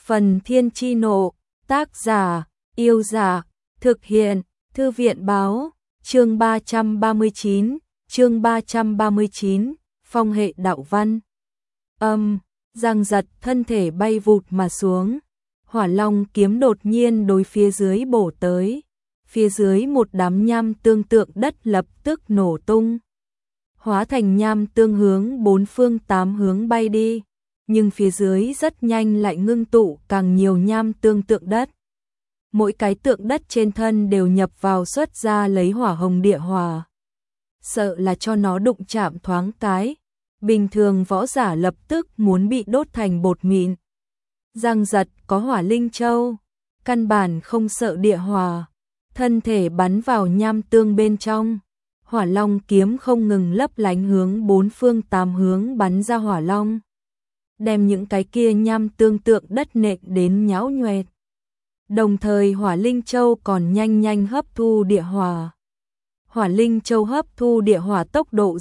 Phần Thiên Chi Nộ, tác giả, Yêu Giả, thực hiện, Thư viện Báo, chương 339, phong hệ đạo văn. Giang giật thân thể bay vụt mà xuống, Hỏa Long kiếm đột nhiên đối phía dưới bổ tới, phía dưới một đám nham tương tượng đất lập tức nổ tung, hóa thành nham tương hướng bốn phương tám hướng bay đi, nhưng phía dưới rất nhanh lại ngưng tụ càng nhiều nham tương tượng đất. Mỗi cái tượng đất trên thân đều nhập vào xuất ra lấy hỏa hồng địa hỏa. Sợ là cho nó đụng chạm thoáng cái, bình thường võ giả lập tức muốn bị đốt thành bột mịn. Giang giật có hỏa linh châu, căn bản không sợ địa hỏa, thân thể bắn vào nham tương bên trong. Hỏa Long kiếm không ngừng lấp lánh hướng bốn phương tám hướng bắn ra hỏa long, đem những cái kia nham tương tượng đất nện đến nhão nhoẹt. Đồng thời Hỏa Linh Châu còn nhanh hấp thu địa hỏa. Hỏa Linh Châu hấp thu địa hỏa tốc độ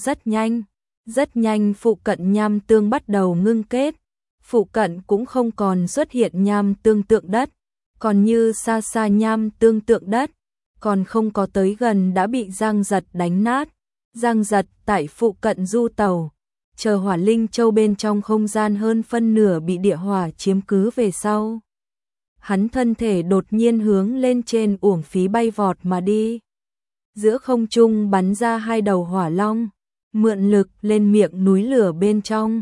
rất nhanh phụ cận nham tương bắt đầu ngưng kết, phụ cận cũng không còn xuất hiện nham tương tượng đất, còn như xa xa nham tương tượng đất, còn không có tới gần đã bị Giang giật đánh nát. Giang giật tại phụ cận du tàu, chờ Hỏa Linh Châu bên trong không gian hơn phân nửa bị địa hỏa chiếm cứ về sau. Hắn thân thể đột nhiên hướng lên trên uổng phí bay vọt mà đi. Giữa không trung bắn ra hai đầu hỏa long, mượn lực lên miệng núi lửa bên trong.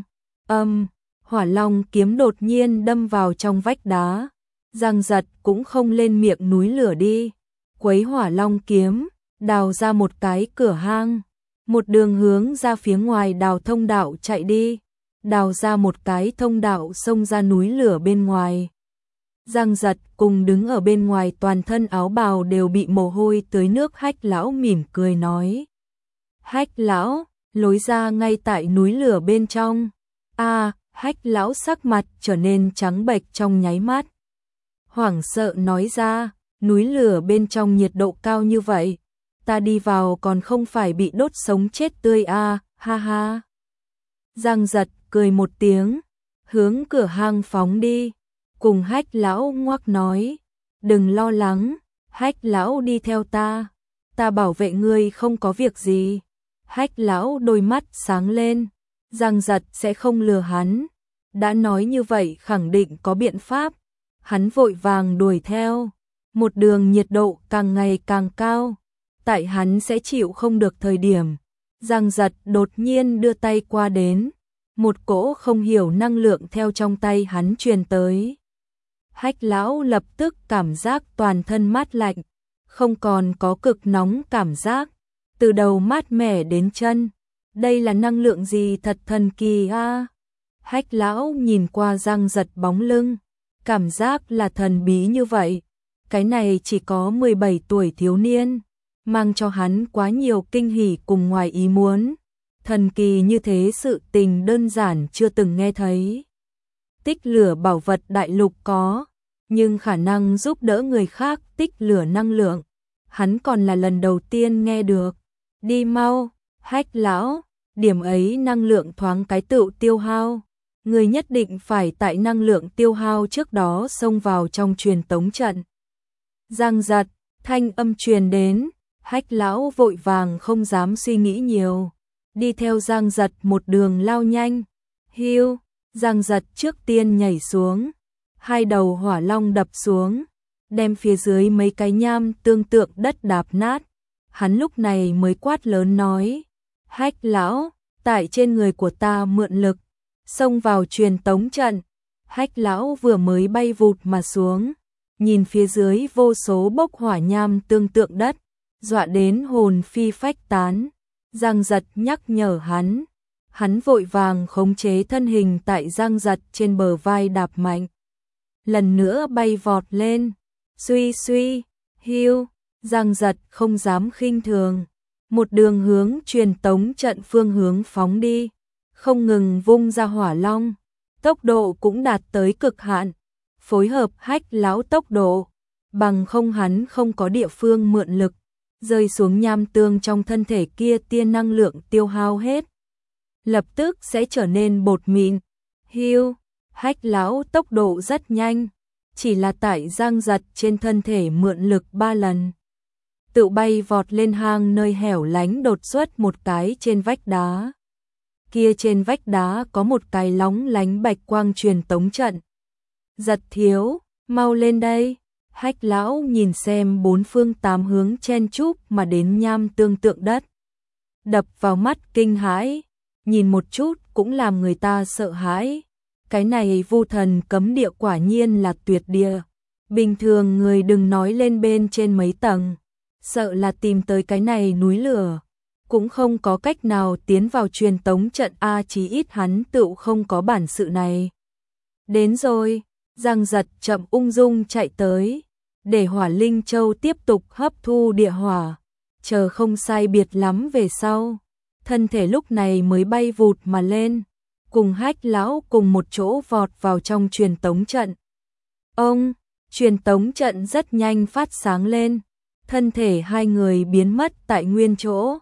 Hỏa Long kiếm đột nhiên đâm vào trong vách đá. Giang giật cũng không lên miệng núi lửa đi, quấy Hỏa Long kiếm, đào ra một cái cửa hang, một đường hướng ra phía ngoài đào thông đạo chạy đi, đào ra một cái thông đạo xông ra núi lửa bên ngoài. Giang giật cùng đứng ở bên ngoài toàn thân áo bào đều bị mồ hôi tưới nước Hách lão mỉm cười nói. Hách lão, lối ra ngay tại núi lửa bên trong. Hách lão sắc mặt trở nên trắng bệch trong nháy mắt. Hoảng sợ nói ra, núi lửa bên trong nhiệt độ cao như vậy, ta đi vào còn không phải bị đốt sống chết tươi ha ha. Giang giật cười một tiếng, hướng cửa hang phóng đi, cùng Hách lão ngoắc nói, đừng lo lắng, Hách lão đi theo ta bảo vệ ngươi không có việc gì. Hách lão đôi mắt sáng lên, Giang giật sẽ không lừa hắn, đã nói như vậy khẳng định có biện pháp. Hắn vội vàng đuổi theo, một đường nhiệt độ càng ngày càng cao, tại hắn sẽ chịu không được thời điểm, Giang giật đột nhiên đưa tay qua đến, một cỗ không hiểu năng lượng theo trong tay hắn truyền tới. Hách lão lập tức cảm giác toàn thân mát lạnh, không còn có cực nóng cảm giác, từ đầu mát mẻ đến chân. Đây là năng lượng gì thật thần kỳ a. Hách lão nhìn qua Giang giật bóng lưng, cảm giác là thần bí như vậy. Cái này chỉ có 17 tuổi thiếu niên, mang cho hắn quá nhiều kinh hỉ cùng ngoài ý muốn. Thần kỳ như thế sự tình đơn giản chưa từng nghe thấy. Tích lửa bảo vật đại lục có, nhưng khả năng giúp đỡ người khác tích lửa năng lượng, hắn còn là lần đầu tiên nghe được. Đi mau, Hách lão, điểm ấy năng lượng thoáng cái tựu tiêu hao, người nhất định phải tại năng lượng tiêu hao trước đó xông vào trong truyền tống trận. Giang giật, thanh âm truyền đến, Hách lão vội vàng không dám suy nghĩ nhiều, đi theo Giang giật một đường lao nhanh. Hiu, Giang giật trước tiên nhảy xuống, hai đầu hỏa long đập xuống, đem phía dưới mấy cái nham tương tượng đất đạp nát. Hắn lúc này mới quát lớn nói, Hách lão, tại trên người của ta mượn lực, xông vào truyền tống trận. Hách lão vừa mới bay vụt mà xuống, nhìn phía dưới vô số bốc hỏa nham tương tượng đất, dọa đến hồn phi phách tán. Giang giật nhắc nhở hắn vội vàng khống chế thân hình tại Giang giật trên bờ vai đạp mạnh, lần nữa bay vọt lên. Suy, hiu, Giang giật không dám khinh thường, một đường hướng truyền tống trận phương hướng phóng đi, không ngừng vung ra hỏa long, tốc độ cũng đạt tới cực hạn, phối hợp Hách lão tốc độ, bằng không hắn không có địa phương mượn lực, rơi xuống nham tương trong thân thể kia tia năng lượng tiêu hao hết, lập tức sẽ trở nên bột mịn. Hiu, Hách lão tốc độ rất nhanh, chỉ là tại Giang Giật trên thân thể mượn lực 3 lần. Tự bay vọt lên hang nơi hẻo lánh, đột xuất một cái trên vách đá. Kia trên vách đá có một cái lóng lánh bạch quang truyền tống trận. Giật thiếu, mau lên đây. Hách lão nhìn xem 4 phương 8 hướng chen chúc mà đến nham tương tượng đất. Đập vào mắt kinh hãi, nhìn một chút cũng làm người ta sợ hãi. Cái này Vu Thần cấm địa quả nhiên là tuyệt địa. Bình thường người đừng nói lên bên trên mấy tầng, sợ là tìm tới cái này núi lửa cũng không có cách nào tiến vào truyền tống trận a, chí ít hắn tựu không có bản sự này. Đến rồi, Giang Giật chậm ung dung chạy tới, để Hỏa Linh Châu tiếp tục hấp thu địa hỏa, chờ không sai biệt lắm về sau, thân thể lúc này mới bay vụt mà lên, cùng Hách lão cùng một chỗ vọt vào trong truyền tống trận. Ông, truyền tống trận rất nhanh phát sáng lên, thân thể hai người biến mất tại nguyên chỗ.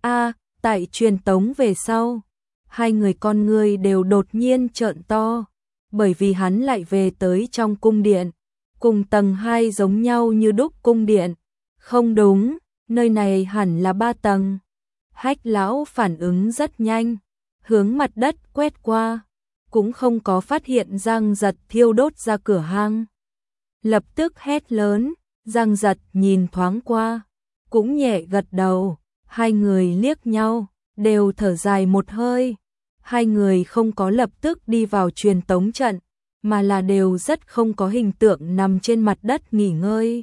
Tại truyền tống về sau, hai người con ngươi đều đột nhiên trợn to, bởi vì hắn lại về tới trong cung điện, cùng tầng 2 giống nhau như đúc cung điện. Không đúng, nơi này hẳn là 3 tầng. Hách lão phản ứng rất nhanh, hướng mặt đất quét qua, cũng không có phát hiện Giang Giật thiêu đốt ra cửa hang. Lập tức hét lớn, Giang Giật nhìn thoáng qua, cũng nhẹ gật đầu. Hai người liếc nhau, đều thở dài một hơi. Hai người không có lập tức đi vào truyền tống trận, mà là đều rất không có hình tượng nằm trên mặt đất nghỉ ngơi.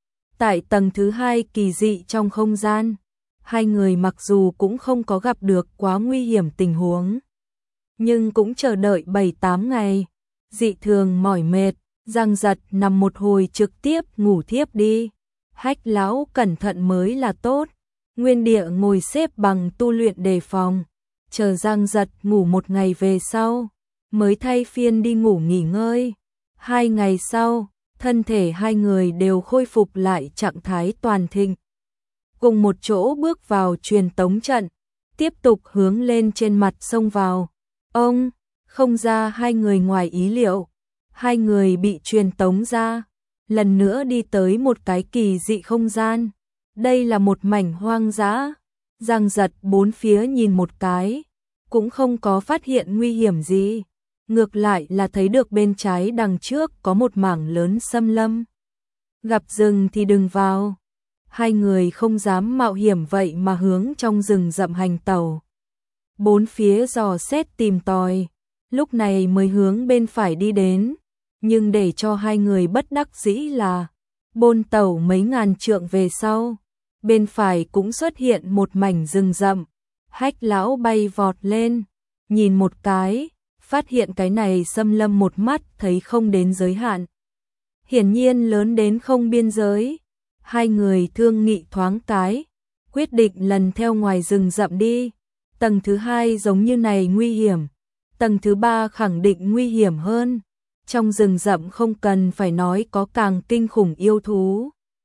Tại tầng thứ 2 kỳ dị trong không gian, hai người mặc dù cũng không có gặp được quá nguy hiểm tình huống, nhưng cũng chờ đợi 7-8 ngày, dị thường mỏi mệt. Giang Giật nằm một hồi trực tiếp ngủ thiếp đi. Hách lão cẩn thận mới là tốt. Nguyên địa ngồi xếp bằng tu luyện đề phòng, chờ Giang Giật ngủ một ngày về sau, mới thay phiên đi ngủ nghỉ ngơi. 2 ngày sau, thân thể hai người đều khôi phục lại trạng thái toàn thịnh. Cùng một chỗ bước vào truyền tống trận, tiếp tục hướng lên trên mặt xông vào. Ông, không ra hai người ngoài ý liệu, hai người bị truyền tống ra, lần nữa đi tới một cái kỳ dị không gian. Đây là một mảnh hoang dã. Giang Giật bốn phía nhìn một cái, cũng không có phát hiện nguy hiểm gì. Ngược lại là thấy được bên trái đằng trước có một mảng lớn xâm lâm. Gặp rừng thì đừng vào. Hai người không dám mạo hiểm vậy mà hướng trong rừng rậm hành tẩu. Bốn phía dò xét tìm tòi, lúc này mới hướng bên phải đi đến. Nhưng để cho hai người bất đắc dĩ là, bôn tẩu mấy ngàn trượng về sau, bên phải cũng xuất hiện một mảnh rừng rậm. Hách lão bay vọt lên, nhìn một cái, phát hiện cái này xâm lâm một mắt thấy không đến giới hạn. Hiển nhiên lớn đến không biên giới. Hai người thương nghị thoáng cái, quyết định lần theo ngoài rừng rậm đi. Tầng thứ 2 giống như này nguy hiểm, tầng thứ 3 khẳng định nguy hiểm hơn. Trong rừng rậm không cần phải nói có càng kinh khủng yêu thú.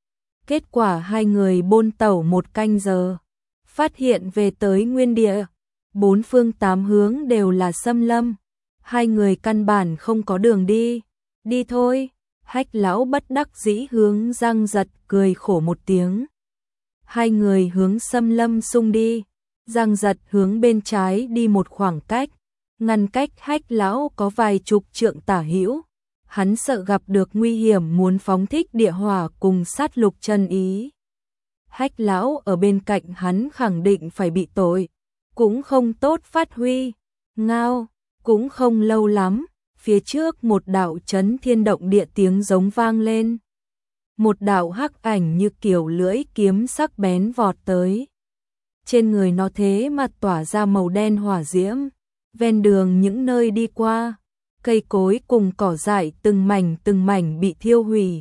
Kết quả hai người bôn tẩu 1 canh giờ, phát hiện về tới nguyên địa, 4 phương 8 hướng đều là xâm lâm. Hai người căn bản không có đường đi. Đi thôi. Hách lão bất đắc dĩ hướng Giang Giật cười khổ một tiếng. Hai người hướng xâm lâm xung đi. Giang Giật hướng bên trái đi một khoảng cách, ngăn cách Hách lão có vài chục trượng tả hữu. Hắn sợ gặp được nguy hiểm muốn phóng thích địa hỏa cùng sát lục chân ý. Hách lão ở bên cạnh hắn khẳng định phải bị tội, cũng không tốt phát huy. Ngao, cũng không lâu lắm, phía trước một đạo chấn thiên động địa tiếng giống vang lên. Một đạo hắc ảnh như kiểu lưỡi kiếm sắc bén vọt tới. Trên người nó thế mà tỏa ra màu đen hỏa diễm. Ven đường những nơi đi qua, cây cối cùng cỏ dại từng mảnh bị thiêu hủy.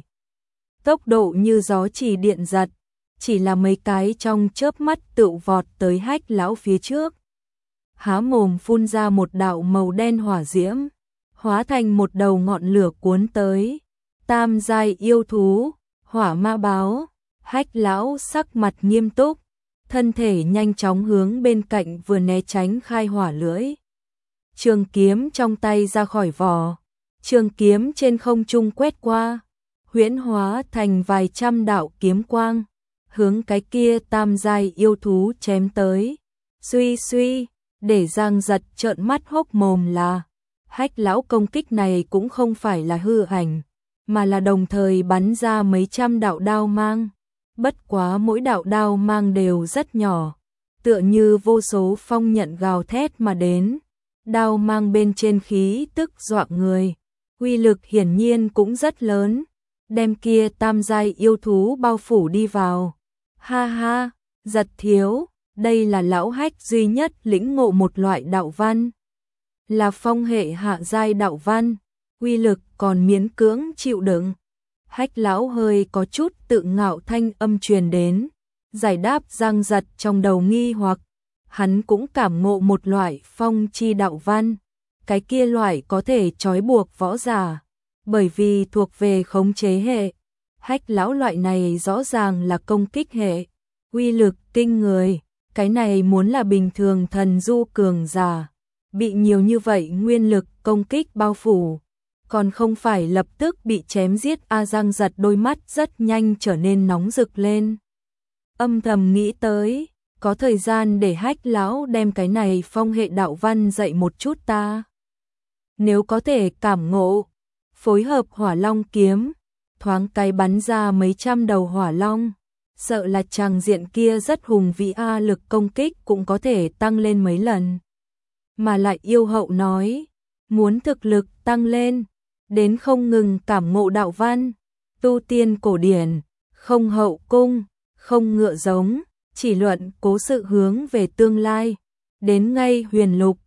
Tốc độ như gió chỉ điện giật, chỉ là mấy cái trong chớp mắt tựu vọt tới Hách lão phía trước. Há mồm phun ra một đạo màu đen hỏa diễm, hóa thành một đầu ngọn lửa cuốn tới. Tam giai yêu thú, hỏa ma báo. Hách lão sắc mặt nghiêm túc, thân thể nhanh chóng hướng bên cạnh vừa né tránh khai hỏa lưỡi. Trường kiếm trong tay ra khỏi vỏ, Trường kiếm trên không trung quét qua, huyễn hóa thành vài trăm đạo kiếm quang, hướng cái kia tam giai yêu thú chém tới. Suy suy, để Giang Giật trợn mắt hốc mồm là, Hách lão công kích này cũng không phải là hư ảnh, mà là đồng thời bắn ra mấy trăm đạo đao mang. Bất quá mỗi đạo đao mang đều rất nhỏ, tựa như vô số phong nhận gào thét mà đến. Đao mang bên trên khí tức dọa người, uy lực hiển nhiên cũng rất lớn, đem kia tam giai yêu thú bao phủ đi vào. Ha ha, Giật thiếu, đây là lão Hách duy nhất lĩnh ngộ một loại đạo văn, là phong hệ hạ giai đạo văn, uy lực còn miễn cưỡng chịu đựng. Hách lão hơi có chút tự ngạo thanh âm truyền đến, giải đáp Giang Giật trong đầu nghi hoặc. Hắn cũng cảm ngộ một loại phong chi đạo văn, cái kia loại có thể trói buộc võ giả, bởi vì thuộc về khống chế hệ. Hách lão loại này rõ ràng là công kích hệ, uy lực kinh người, cái này muốn là bình thường thần du cường giả, bị nhiều như vậy nguyên lực công kích bao phủ, còn không phải lập tức bị chém giết. Giang Giật đôi mắt rất nhanh trở nên nóng rực lên. Âm thầm nghĩ tới, có thời gian để Hách lão đem cái này phong hệ đạo văn dạy một chút ta. Nếu có thể cảm ngộ, phối hợp hỏa long kiếm, thoáng cái bắn ra mấy trăm đầu hỏa long, sợ là tràng diện kia rất hùng vĩ, lực công kích cũng có thể tăng lên mấy lần. Mà lại yêu hậu nói, muốn thực lực tăng lên, đến không ngừng cảm ngộ đạo văn, tu tiên cổ điển, không hậu cung, không ngựa giống, chỉ luận cố sự hướng về tương lai, đến ngay huyền lục,